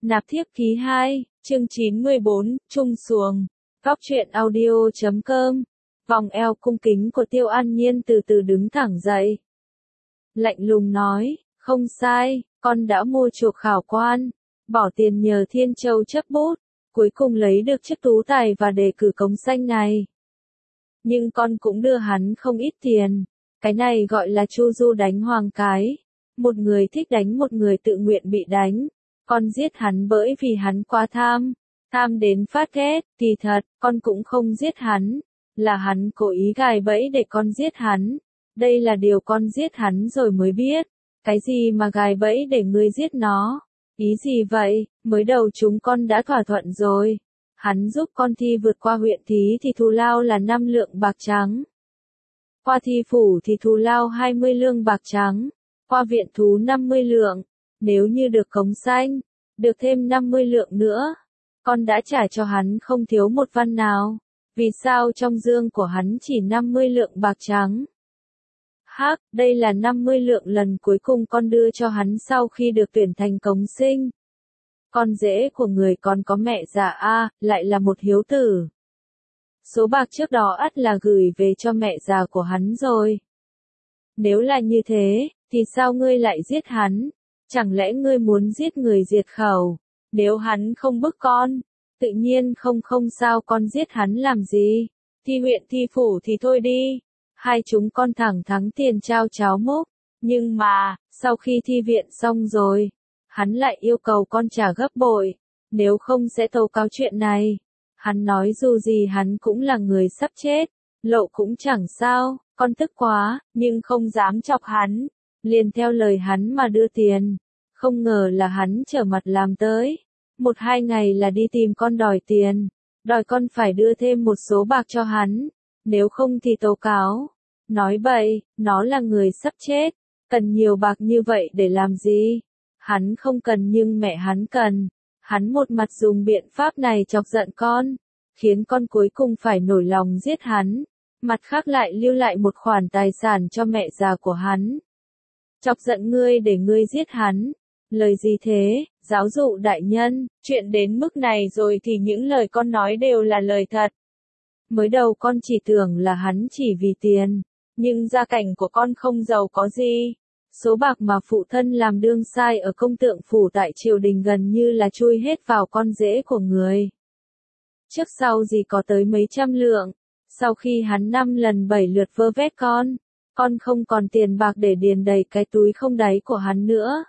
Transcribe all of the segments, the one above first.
Nạp thiếp ký 2, chương 914, Trung xuồng. Góc truyện audio.com. Vòng eo cung kính của Tiêu An Nhiên từ từ đứng thẳng dậy. Lạnh lùng nói, không sai, con đã mua chuộc khảo quan, bỏ tiền nhờ Thiên Châu chấp bút, cuối cùng lấy được chức tú tài và đề cử cống xanh này. Nhưng con cũng đưa hắn không ít tiền, cái này gọi là chu du đánh hoàng cái. Một người thích đánh, một người tự nguyện bị đánh. Con giết hắn bởi vì hắn quá tham đến phát ghét, kỳ thật, con cũng không giết hắn, là hắn cố ý gài bẫy để con giết hắn. Đây là điều con giết hắn rồi mới biết, cái gì mà gài bẫy để ngươi giết nó, ý gì vậy, mới đầu chúng con đã thỏa thuận rồi. Hắn giúp con thi vượt qua huyện thí thì thù lao là 5 lượng bạc trắng. Qua thi phủ thì thù lao 20 lương bạc trắng, qua viện thú 50 lượng. Nếu như được cống xanh, được thêm 50 lượng nữa. Con đã trả cho hắn không thiếu một văn nào. Vì sao trong dương của hắn chỉ 50 lượng bạc trắng? Hắc, đây là 50 lượng lần cuối cùng con đưa cho hắn sau khi được tuyển thành cống sinh. Con rể của người còn có mẹ già a, lại là một hiếu tử. Số bạc trước đó ắt là gửi về cho mẹ già của hắn rồi. Nếu là như thế, thì sao ngươi lại giết hắn? Chẳng lẽ ngươi muốn giết người diệt khẩu? Nếu hắn không bức con, tự nhiên không sao con giết hắn làm gì? Thi huyện thi phủ thì thôi đi. Hai chúng con thẳng thắng tiền trao cháo múc. Nhưng mà, sau khi thi viện xong rồi, hắn lại yêu cầu con trả gấp bội. Nếu không sẽ tố cáo chuyện này. Hắn nói dù gì hắn cũng là người sắp chết. Lộ cũng chẳng sao, con tức quá, nhưng không dám chọc hắn. Liền theo lời hắn mà đưa tiền. Không ngờ là hắn trở mặt làm tới. 1-2 ngày là đi tìm con đòi tiền. Đòi con phải đưa thêm một số bạc cho hắn. Nếu không thì tố cáo. Nói bậy, nó là người sắp chết. Cần nhiều bạc như vậy để làm gì? Hắn không cần nhưng mẹ hắn cần. Hắn một mặt dùng biện pháp này chọc giận con. Khiến con cuối cùng phải nổi lòng giết hắn. Mặt khác lại lưu lại một khoản tài sản cho mẹ già của hắn. Chọc giận ngươi để ngươi giết hắn. Lời gì thế, giáo dụ đại nhân, chuyện đến mức này rồi thì những lời con nói đều là lời thật. Mới đầu con chỉ tưởng là hắn chỉ vì tiền, nhưng gia cảnh của con không giàu có gì. Số bạc mà phụ thân làm đương sai ở công tượng phủ tại triều đình gần như là chui hết vào con rể của người. Trước sau gì có tới mấy trăm lượng, sau khi hắn 5 lần 7 lượt vơ vét con không còn tiền bạc để điền đầy cái túi không đáy của hắn nữa.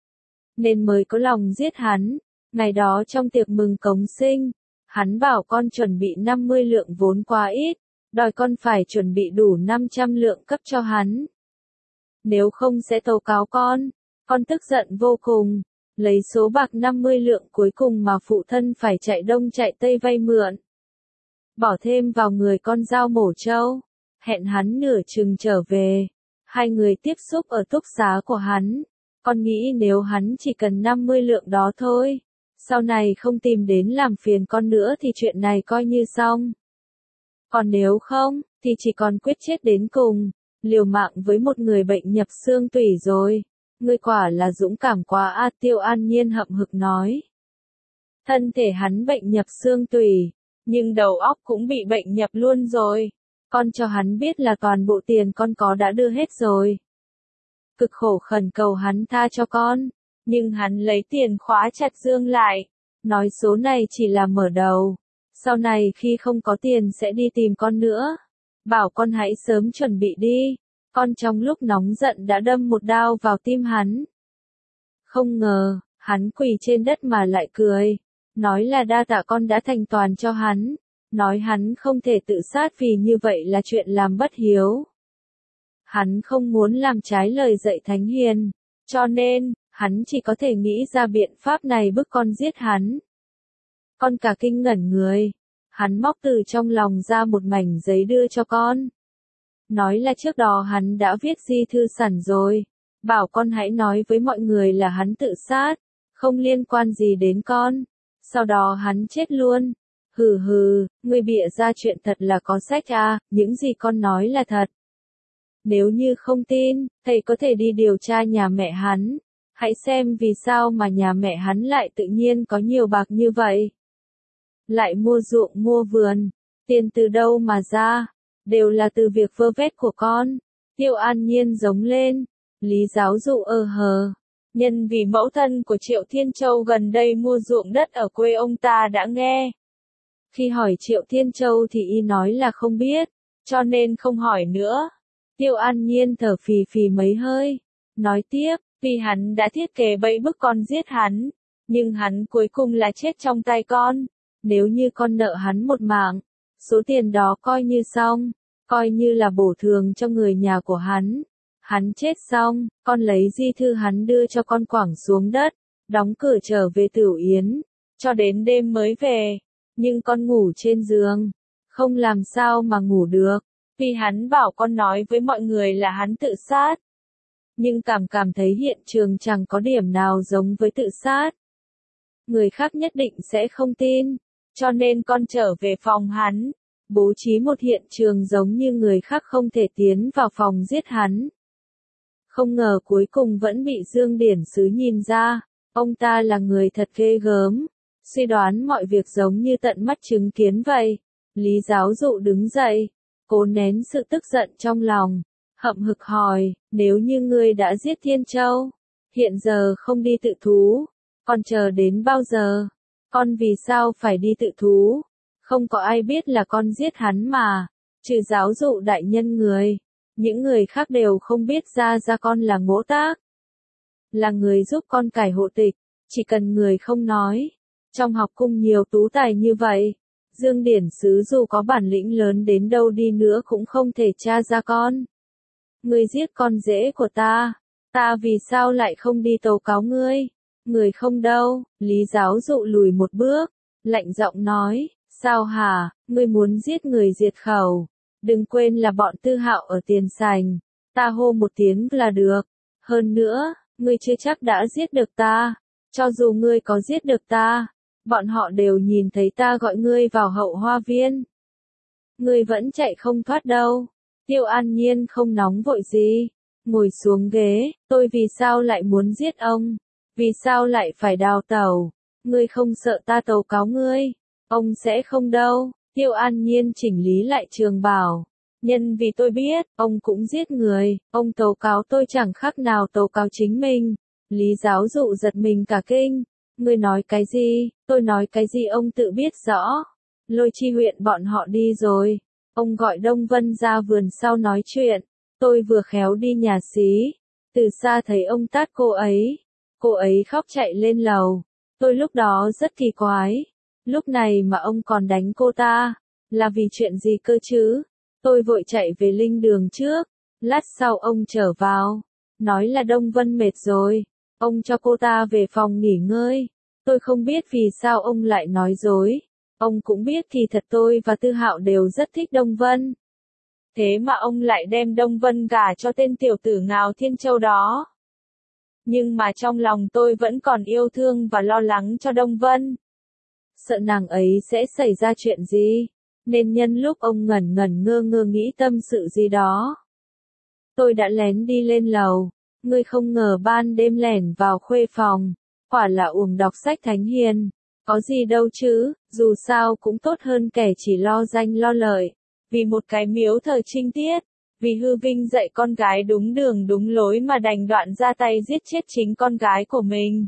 Nên mới có lòng giết hắn. Ngày đó trong tiệc mừng cống sinh, hắn bảo con chuẩn bị 50 lượng vốn quá ít, đòi con phải chuẩn bị đủ 500 lượng cấp cho hắn. Nếu không sẽ tố cáo con tức giận vô cùng, lấy số bạc 50 lượng cuối cùng mà phụ thân phải chạy đông chạy tây vay mượn. Bỏ thêm vào người con dao mổ trâu, hẹn hắn nửa chừng trở về. Hai người tiếp xúc ở túc xá của hắn. Con nghĩ nếu hắn chỉ cần 50 lượng đó thôi, sau này không tìm đến làm phiền con nữa thì chuyện này coi như xong. Còn nếu không, thì chỉ còn quyết chết đến cùng, liều mạng với một người bệnh nhập xương tủy rồi. Ngươi quả là dũng cảm quá a, Tiêu An Nhiên hậm hực nói. Thân thể hắn bệnh nhập xương tủy, nhưng đầu óc cũng bị bệnh nhập luôn rồi. Con cho hắn biết là toàn bộ tiền con có đã đưa hết rồi. Cực khổ khẩn cầu hắn tha cho con, nhưng hắn lấy tiền khóa chặt dương lại, nói số này chỉ là mở đầu, sau này khi không có tiền sẽ đi tìm con nữa, bảo con hãy sớm chuẩn bị đi. Con trong lúc nóng giận đã đâm một đao vào tim hắn. Không ngờ, hắn quỳ trên đất mà lại cười, nói là đa tạ con đã thành toàn cho hắn, nói hắn không thể tự sát vì như vậy là chuyện làm bất hiếu. Hắn không muốn làm trái lời dạy thánh hiền, cho nên, hắn chỉ có thể nghĩ ra biện pháp này bức con giết hắn. Con cả kinh ngẩn người, hắn móc từ trong lòng ra một mảnh giấy đưa cho con. Nói là trước đó hắn đã viết di thư sẵn rồi, bảo con hãy nói với mọi người là hắn tự sát, không liên quan gì đến con. Sau đó hắn chết luôn. Hừ, ngươi bịa ra chuyện thật là có sách à, những gì con nói là thật. Nếu như không tin, thầy có thể đi điều tra nhà mẹ hắn. Hãy xem vì sao mà nhà mẹ hắn lại tự nhiên có nhiều bạc như vậy. Lại mua ruộng mua vườn, tiền từ đâu mà ra, đều là từ việc vơ vét của con. Tiêu An Nhiên giống lên, Lý Giáo Dụ hờ. Nhân vì mẫu thân của Triệu Thiên Châu gần đây mua ruộng đất ở quê ông ta đã nghe. Khi hỏi Triệu Thiên Châu thì y nói là không biết, cho nên không hỏi nữa. Tiêu An Nhiên thở phì phì mấy hơi, nói tiếp, vì hắn đã thiết kế bẫy bức con giết hắn, nhưng hắn cuối cùng là chết trong tay con. Nếu như con nợ hắn một mạng, số tiền đó coi như xong, coi như là bổ thường cho người nhà của hắn. Hắn chết xong, con lấy di thư hắn đưa cho con quẳng xuống đất, đóng cửa trở về Tửu Yến, cho đến đêm mới về. Nhưng con ngủ trên giường, không làm sao mà ngủ được, vì hắn bảo con nói với mọi người là hắn tự sát. Nhưng cảm thấy hiện trường chẳng có điểm nào giống với tự sát. Người khác nhất định sẽ không tin, cho nên con trở về phòng hắn, bố trí một hiện trường giống như người khác không thể tiến vào phòng giết hắn. Không ngờ cuối cùng vẫn bị Dương Điển Sứ nhìn ra, ông ta là người thật ghê gớm, suy đoán mọi việc giống như tận mắt chứng kiến vậy. Lý Giáo Dụ đứng dậy, cố nén sự tức giận trong lòng, hậm hực hỏi, nếu như ngươi đã giết Thiên Châu, hiện giờ không đi tự thú, còn chờ đến bao giờ? Con vì sao phải đi tự thú? Không có ai biết là con giết hắn mà, trừ Giáo Dụ đại nhân người. Những người khác đều không biết ra con là Ngỗ Tác, là người giúp con cải hộ tịch, chỉ cần người không nói. Trong học cung nhiều tú tài như vậy, Dương Điển Sứ dù có bản lĩnh lớn đến đâu đi nữa cũng không thể tra ra con. Ngươi giết con rể của ta vì sao lại không đi tố cáo ngươi? Người không đâu. Lý Giáo Dụ lùi một bước, lạnh giọng nói, sao hả, ngươi muốn giết người diệt khẩu? Đừng quên là bọn Tư Hạo ở tiền sành, ta hô một tiếng là được. Hơn nữa, ngươi chưa chắc đã giết được ta, cho dù ngươi có giết được ta, bọn họ đều nhìn thấy ta gọi ngươi vào hậu hoa viên. Ngươi vẫn chạy không thoát đâu. Tiêu An Nhiên không nóng vội gì, ngồi xuống ghế, tôi vì sao lại muốn giết ông? Vì sao lại phải đào tẩu? Ngươi không sợ ta tố cáo ngươi? Ông sẽ không đâu. Tiêu An Nhiên chỉnh lý lại trường bào. Nhân vì tôi biết, ông cũng giết người, ông tố cáo tôi chẳng khác nào tố cáo chính mình. Lý Giáo Dụ giật mình cả kinh. Ngươi nói cái gì? Tôi nói cái gì ông tự biết rõ. Lôi Chi huyện bọn họ đi rồi. Ông gọi Đông Vân ra vườn sau nói chuyện. Tôi vừa khéo đi nhà xí, từ xa thấy ông tát cô ấy khóc chạy lên lầu. Tôi lúc đó rất kỳ quái. Lúc này mà ông còn đánh cô ta, là vì chuyện gì cơ chứ? Tôi vội chạy về linh đường trước, lát sau ông trở vào, nói là Đông Vân mệt rồi, ông cho cô ta về phòng nghỉ ngơi. Tôi không biết vì sao ông lại nói dối, ông cũng biết kỳ thật tôi và Tư Hạo đều rất thích Đông Vân. Thế mà ông lại đem Đông Vân gả cho tên tiểu tử Ngào Thiên Châu đó. Nhưng mà trong lòng tôi vẫn còn yêu thương và lo lắng cho Đông Vân. Sợ nàng ấy sẽ xảy ra chuyện gì, nên nhân lúc ông ngẩn ngơ nghĩ tâm sự gì đó, tôi đã lén đi lên lầu. Ngươi không ngờ ban đêm lẻn vào khuê phòng, quả là uổng đọc sách thánh hiền. Có gì đâu chứ, dù sao cũng tốt hơn kẻ chỉ lo danh lo lợi, vì một cái miếu thờ trinh tiết, vì hư vinh dạy con gái đúng đường đúng lối mà đành đoạn ra tay giết chết chính con gái của mình.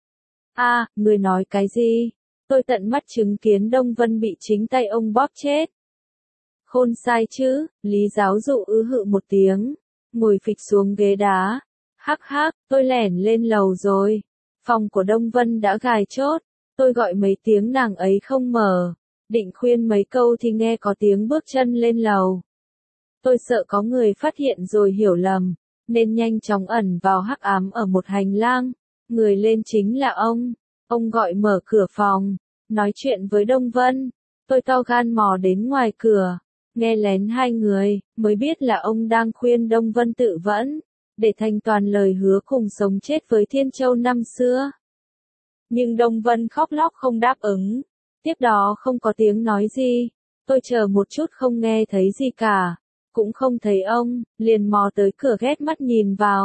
Ngươi nói cái gì? Tôi tận mắt chứng kiến Đông Vân bị chính tay ông bóp chết. Khôn sai chứ. Lý Giáo Dụ hự một tiếng, ngồi phịch xuống ghế đá. Hắc, tôi lẻn lên lầu rồi. Phòng của Đông Vân đã gài chốt. Tôi gọi mấy tiếng nàng ấy không mở. Định khuyên mấy câu thì nghe có tiếng bước chân lên lầu. Tôi sợ có người phát hiện rồi hiểu lầm, nên nhanh chóng ẩn vào hắc ám ở một hành lang. Người lên chính là ông. Ông gọi mở cửa phòng, nói chuyện với Đông Vân. Tôi to gan mò đến ngoài cửa, nghe lén hai người, mới biết là ông đang khuyên Đông Vân tự vẫn, để thanh toàn lời hứa cùng sống chết với Thiên Châu năm xưa. Nhưng Đông Vân khóc lóc không đáp ứng, tiếp đó không có tiếng nói gì. Tôi chờ một chút không nghe thấy gì cả, cũng không thấy ông, liền mò tới cửa ghét mắt nhìn vào.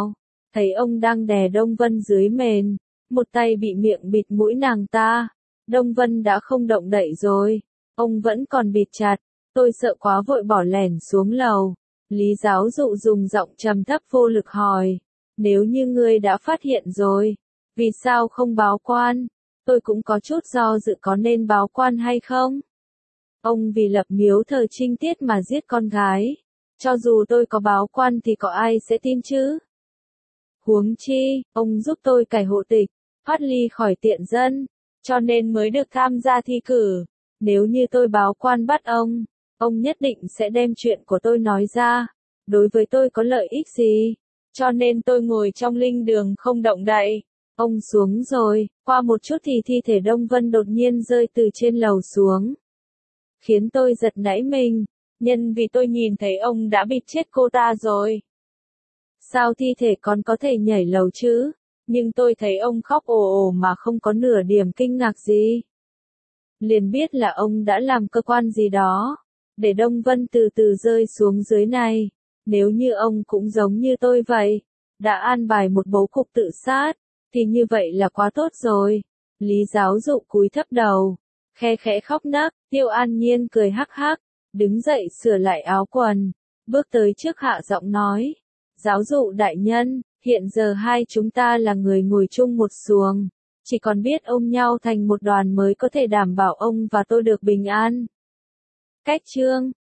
thấy ông đang đè Đông Vân dưới mền, một tay bị miệng bịt mũi nàng ta. Đông Vân đã không động đậy rồi, ông vẫn còn bịt chặt, tôi sợ quá vội bỏ lẻn xuống lầu. Lý Giáo Dụ dùng giọng trầm thấp vô lực hỏi, nếu như ngươi đã phát hiện rồi, vì sao không báo quan? Tôi cũng có chút do dự có nên báo quan hay không? Ông vì lập miếu thờ trinh tiết mà giết con gái, cho dù tôi có báo quan thì có ai sẽ tin chứ? Huống chi, ông giúp tôi cải hộ tịch, thoát ly khỏi tiện dân, cho nên mới được tham gia thi cử. Nếu như tôi báo quan bắt ông nhất định sẽ đem chuyện của tôi nói ra. Đối với tôi có lợi ích gì? Cho nên tôi ngồi trong linh đường không động đậy. Ông xuống rồi, qua một chút thì thi thể Đông Vân đột nhiên rơi từ trên lầu xuống. Khiến tôi giật nảy mình, nhân vì tôi nhìn thấy ông đã bịt chết cô ta rồi. Sao thi thể còn có thể nhảy lầu chứ? Nhưng tôi thấy ông khóc ồ ồ mà không có nửa điểm kinh ngạc gì. Liền biết là ông đã làm cơ quan gì đó, để Đông Vân từ từ rơi xuống dưới này. Nếu như ông cũng giống như tôi vậy, đã an bài một bố cục tự sát, thì như vậy là quá tốt rồi. Lý Giáo Dụ cúi thấp đầu, khe khẽ khóc nấc. Tiêu An Nhiên cười hắc hắc, đứng dậy sửa lại áo quần, bước tới trước hạ giọng nói, Giáo Dụ đại nhân, hiện giờ hai chúng ta là người ngồi chung một xuồng, chỉ còn biết ôm nhau thành một đoàn mới có thể đảm bảo ông và tôi được bình an. Cách chương